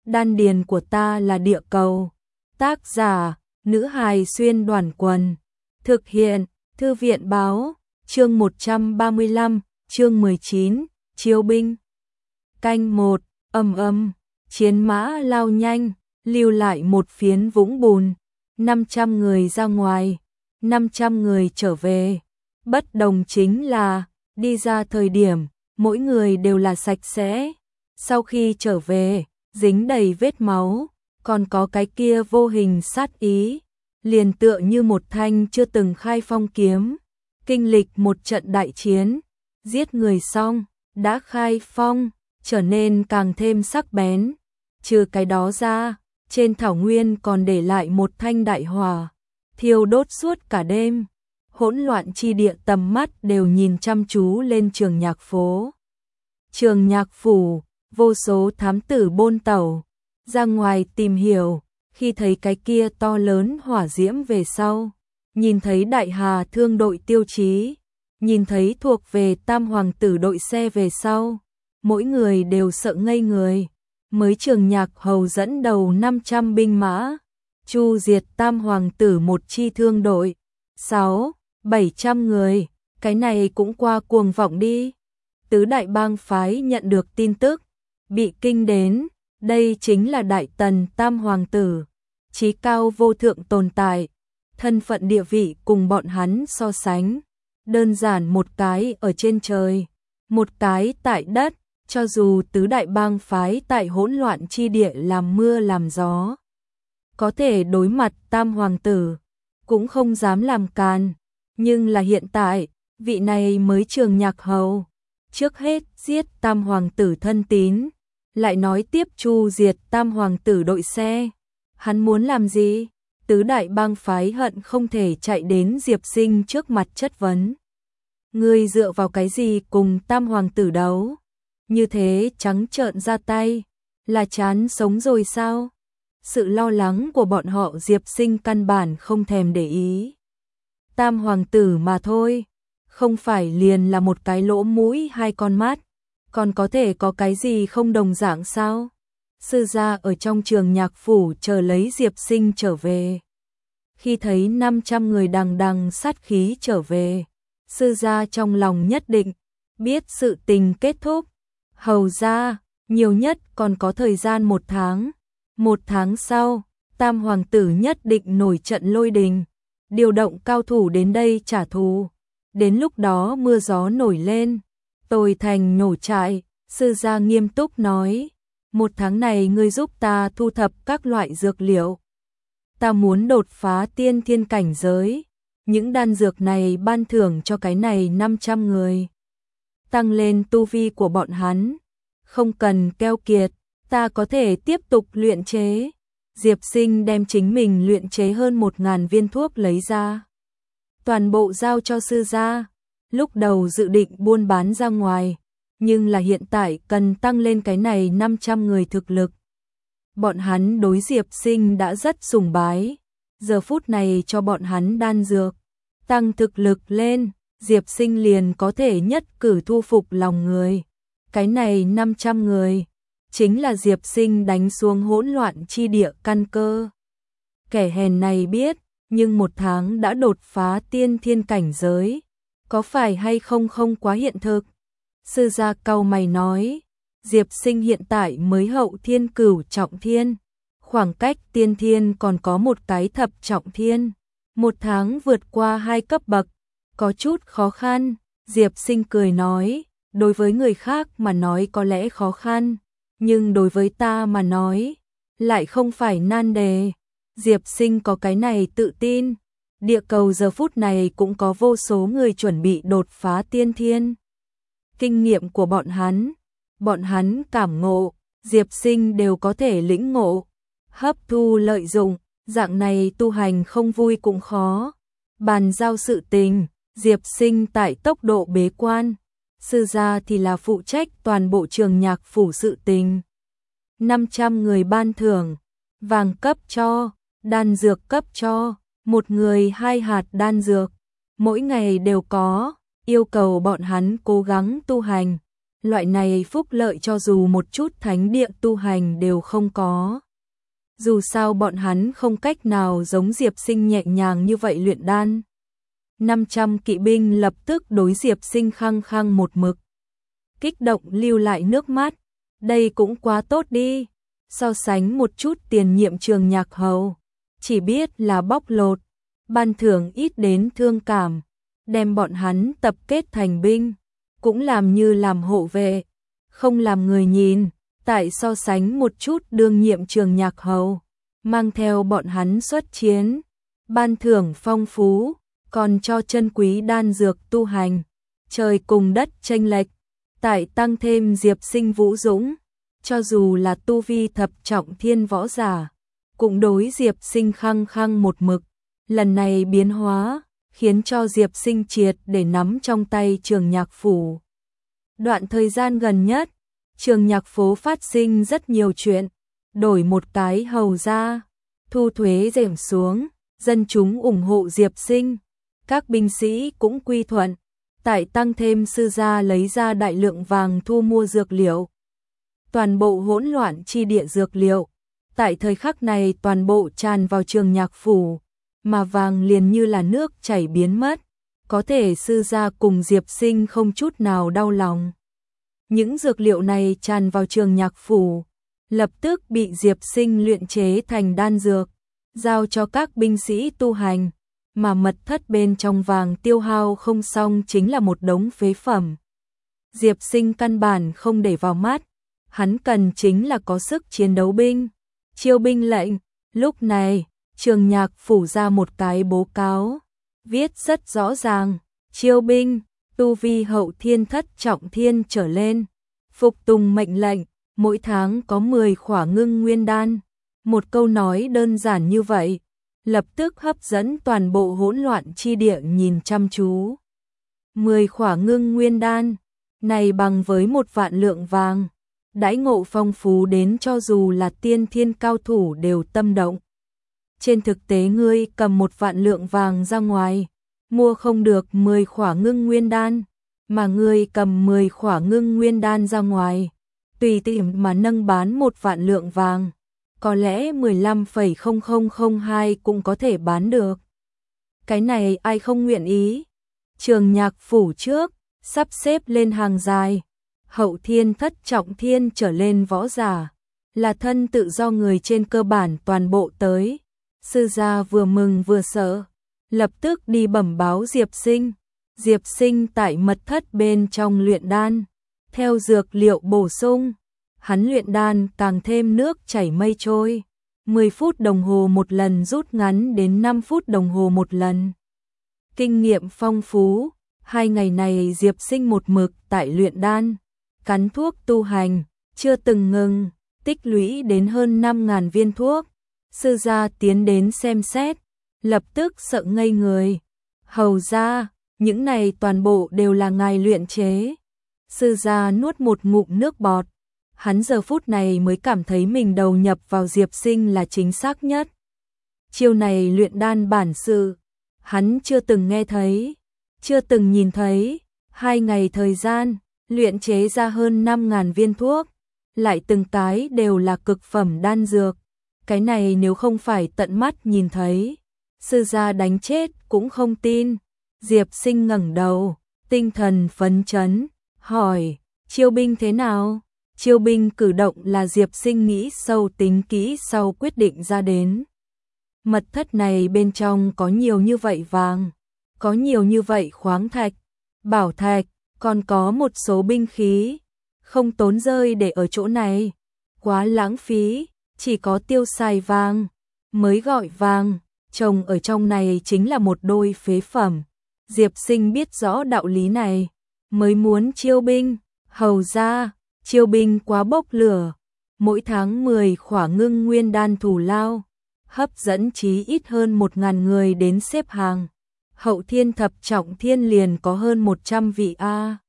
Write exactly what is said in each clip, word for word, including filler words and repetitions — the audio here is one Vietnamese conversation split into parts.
đan điền của ta là địa cầu. Tác giả, nữ hài xuyên đoàn quần. Thực hiện, thư viện báo, chương một trăm ba mươi lăm, chương mười chín, chiêu binh. Canh một, ầm ầm, chiến mã lao nhanh, lưu lại một phiến vũng bùn. năm trăm người ra ngoài, năm trăm người trở về. Bất đồng chính là, đi ra thời điểm, mỗi người đều là sạch sẽ. Sau khi trở về, dính đầy vết máu, còn có cái kia vô hình sát ý, liền tựa như một thanh chưa từng khai phong kiếm, kinh lịch một trận đại chiến, giết người xong, đã khai phong, trở nên càng thêm sắc bén. Trừ cái đó ra, trên thảo nguyên còn để lại một thanh đại hỏa, thiêu đốt suốt cả đêm. Hỗn loạn chi địa tầm mắt đều nhìn chăm chú lên Trường Nhạc phố. Trường Nhạc phủ, vô số thám tử bôn tẩu ra ngoài tìm hiểu, khi thấy cái kia to lớn hỏa diễm về sau, nhìn thấy Đại Hà thương đội tiêu chí, nhìn thấy thuộc về Tam hoàng tử đội xe về sau, mỗi người đều sợ ngây người. Mới Trường Nhạc hầu dẫn đầu năm trăm binh mã, chu diệt Tam hoàng tử một chi thương đội, sáu, bảy trăm người, cái này cũng qua cuồng vọng đi. Tứ đại bang phái nhận được tin tức, bị kinh đến, đây chính là Đại Tần Tam hoàng tử, chí cao vô thượng tồn tại, thân phận địa vị cùng bọn hắn so sánh, đơn giản một cái ở trên trời, một cái tại đất, cho dù tứ đại bang phái tại hỗn loạn chi địa làm mưa làm gió, có thể đối mặt Tam hoàng tử, cũng không dám làm càn, nhưng là hiện tại, vị này mới Trường Nhạc hầu, trước hết giết Tam hoàng tử thân tín, lại nói tiếp chu diệt Tam hoàng tử đội xe. Hắn muốn làm gì? Tứ đại bang phái hận không thể chạy đến Diệp Sinh trước mặt chất vấn. Ngươi dựa vào cái gì cùng Tam hoàng tử đấu? Như thế trắng trợn ra tay, là chán sống rồi sao? Sự lo lắng của bọn họ Diệp Sinh căn bản không thèm để ý. Tam hoàng tử mà thôi, không phải liền là một cái lỗ mũi hai con mắt, còn có thể có cái gì không đồng dạng sao? Sư gia ở trong Trường Nhạc phủ chờ lấy Diệp Sinh trở về. Khi thấy năm trăm người đằng đằng sát khí trở về, sư gia trong lòng nhất định biết sự tình kết thúc. Hầu gia, nhiều nhất còn có thời gian một tháng. Một tháng sau, Tam hoàng tử nhất định nổi trận lôi đình, điều động cao thủ đến đây trả thù. Đến lúc đó mưa gió nổi lên, Tồi thành nổ trại. Sư gia nghiêm túc nói, một tháng này ngươi giúp ta thu thập các loại dược liệu. Ta muốn đột phá tiên thiên cảnh giới, những đan dược này ban thưởng cho cái này năm trăm người. Tăng lên tu vi của bọn hắn, không cần keo kiệt, ta có thể tiếp tục luyện chế. Diệp Sinh đem chính mình luyện chế hơn một ngàn viên thuốc lấy ra, toàn bộ giao cho sư gia. Lúc đầu dự định buôn bán ra ngoài, nhưng là hiện tại cần tăng lên cái này năm trăm người thực lực. Bọn hắn đối Diệp Sinh đã rất sùng bái, giờ phút này cho bọn hắn đan dược, tăng thực lực lên, Diệp Sinh liền có thể nhất cử thu phục lòng người. Cái này năm trăm người, chính là Diệp Sinh đánh xuống hỗn loạn chi địa căn cơ. Kẻ hèn này biết, nhưng một tháng đã đột phá tiên thiên cảnh giới, có phải hay không không quá hiện thực? Sư gia cau mày nói, Diệp Sinh hiện tại mới hậu thiên cửu trọng thiên, khoảng cách tiên thiên còn có một cái thập trọng thiên, một tháng vượt qua hai cấp bậc, có chút khó khăn. Diệp Sinh cười nói, đối với người khác mà nói có lẽ khó khăn, nhưng đối với ta mà nói, lại không phải nan đề. Diệp Sinh có cái này tự tin, địa cầu giờ phút này cũng có vô số người chuẩn bị đột phá tiên thiên. Kinh nghiệm của bọn hắn, bọn hắn cảm ngộ, Diệp Sinh đều có thể lĩnh ngộ, hấp thu lợi dụng, dạng này tu hành không vui cũng khó. Bàn giao sự tình, Diệp Sinh tại tốc độ bế quan, sư gia thì là phụ trách toàn bộ Trường Nhạc phủ sự tình. năm trăm người ban thưởng, vàng cấp cho, đan dược cấp cho, một người hai hạt đan dược, mỗi ngày đều có, yêu cầu bọn hắn cố gắng tu hành, loại này phúc lợi cho dù một chút thánh địa tu hành đều không có. Dù sao bọn hắn không cách nào giống Diệp Sinh nhẹ nhàng như vậy luyện đan. năm trăm kỵ binh lập tức đối Diệp Sinh khăng khăng một mực. Kích động lưu lại nước mắt, đây cũng quá tốt đi. So sánh một chút tiền nhiệm Trường Nhạc Hầu, chỉ biết là bóc lột, ban thưởng ít đến thương cảm, đem bọn hắn tập kết thành binh, cũng làm như làm hộ vệ, không làm người nhìn. Tại so sánh một chút đương nhiệm Trường Nhạc Hầu, mang theo bọn hắn xuất chiến, ban thưởng phong phú, còn cho chân quý đan dược tu hành, trời cùng đất chênh lệch. Tại tăng thêm Diệp Sinh vũ dũng, cho dù là tu vi thập trọng thiên võ giả, cũng đối Diệp Sinh khăng khăng một mực. Lần này biến hóa, khiến cho Diệp Sinh triệt để nắm trong tay Trường Nhạc Phủ. Đoạn thời gian gần nhất, Trường Nhạc phố phát sinh rất nhiều chuyện, đổi một cái hầu ra, thu thuế giảm xuống, dân chúng ủng hộ Diệp Sinh, các binh sĩ cũng quy thuận. Tại tăng thêm sư gia lấy ra đại lượng vàng thu mua dược liệu. Toàn bộ hỗn loạn chi địa dược liệu, tại thời khắc này toàn bộ tràn vào Trường Nhạc Phủ, mà vàng liền như là nước chảy biến mất, có thể sư gia cùng Diệp Sinh không chút nào đau lòng. Những dược liệu này tràn vào Trường Nhạc Phủ, lập tức bị Diệp Sinh luyện chế thành đan dược, giao cho các binh sĩ tu hành. Mà mật thất bên trong vàng tiêu hao không xong chính là một đống phế phẩm. Diệp Sinh căn bản không để vào mắt, hắn cần chính là có sức chiến đấu binh, chiêu binh lệnh. Lúc này, Trường Nhạc Phủ ra một cái bố cáo, viết rất rõ ràng, chiêu binh, tu vi hậu thiên thất trọng thiên trở lên, phục tùng mệnh lệnh, mỗi tháng có mười khỏa ngưng nguyên đan. Một câu nói đơn giản như vậy, lập tức hấp dẫn toàn bộ hỗn loạn chi địa nhìn chăm chú. mười khỏa ngưng nguyên đan, này bằng với một vạn lượng vàng, đãi ngộ phong phú đến cho dù là tiên thiên cao thủ đều tâm động. Trên thực tế ngươi cầm một vạn lượng vàng ra ngoài, mua không được mười khỏa ngưng nguyên đan, mà ngươi cầm mười khỏa ngưng nguyên đan ra ngoài, tùy tiện mà nâng bán một vạn lượng vàng. Có lẽ mười lăm phẩy không không không hai cũng có thể bán được. Cái này ai không nguyện ý. Trường Nhạc Phủ trước, sắp xếp lên hàng dài. Hậu thiên thất trọng thiên trở lên võ giả, là thân tự do người trên cơ bản toàn bộ tới. Sư gia vừa mừng vừa sợ, lập tức đi bẩm báo Diệp Sinh. Diệp Sinh tại mật thất bên trong luyện đan, theo dược liệu bổ sung. Hắn luyện đan càng thêm nước chảy mây trôi, mười phút đồng hồ một lần rút ngắn đến năm phút đồng hồ một lần. Kinh nghiệm phong phú, hai ngày này Diệp Sinh một mực tại luyện đan, cắn thuốc tu hành, chưa từng ngừng, tích lũy đến hơn năm nghìn viên thuốc. Sư gia tiến đến xem xét, lập tức sợ ngây người. Hầu gia, những này toàn bộ đều là ngài luyện chế. Sư gia nuốt một ngụm nước bọt. Hắn giờ phút này mới cảm thấy mình đầu nhập vào Diệp Sinh là chính xác nhất. Chiêu này luyện đan bản sự, hắn chưa từng nghe thấy, chưa từng nhìn thấy. Hai ngày thời gian, luyện chế ra hơn năm nghìn viên thuốc, lại từng cái đều là cực phẩm đan dược. Cái này nếu không phải tận mắt nhìn thấy, sư gia đánh chết cũng không tin. Diệp Sinh ngẩng đầu, tinh thần phấn chấn, hỏi, chiêu binh thế nào? Chiêu binh cử động là Diệp Sinh nghĩ sâu tính kỹ sau quyết định ra đến. Mật thất này bên trong có nhiều như vậy vàng, có nhiều như vậy khoáng thạch, bảo thạch, còn có một số binh khí, không tốn rơi để ở chỗ này, quá lãng phí, chỉ có tiêu xài vàng, mới gọi vàng, trồng ở trong này chính là một đôi phế phẩm. Diệp Sinh biết rõ đạo lý này, mới muốn chiêu binh. Hầu ra, chiêu binh quá bốc lửa, mỗi tháng mười khỏa ngưng nguyên đan thù lao, hấp dẫn chí ít hơn một nghìn người đến xếp hàng. Hậu thiên thập trọng thiên liền có hơn một trăm vị a.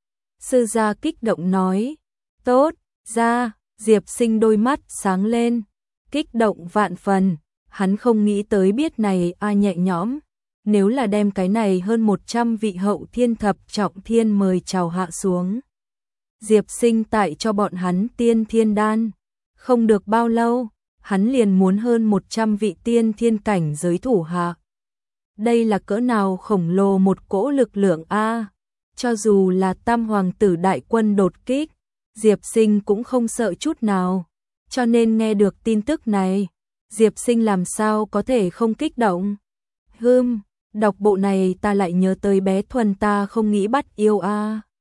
Sư gia kích động nói, tốt, ra. Diệp Sinh đôi mắt sáng lên, kích động vạn phần, hắn không nghĩ tới biết này a nhẹ nhõm. Nếu là đem cái này hơn một trăm vị hậu thiên thập trọng thiên mời chào hạ xuống, Diệp Sinh tại cho bọn hắn tiên thiên đan. Không được bao lâu, hắn liền muốn hơn một trăm vị tiên thiên cảnh giới thủ hạ. Đây là cỡ nào khổng lồ một cỗ lực lượng a. Cho dù là Tam hoàng tử đại quân đột kích, Diệp Sinh cũng không sợ chút nào. Cho nên nghe được tin tức này, Diệp Sinh làm sao có thể không kích động. Hừm, đọc bộ này ta lại nhớ tới bé Thuần ta không nghĩ bắt yêu a.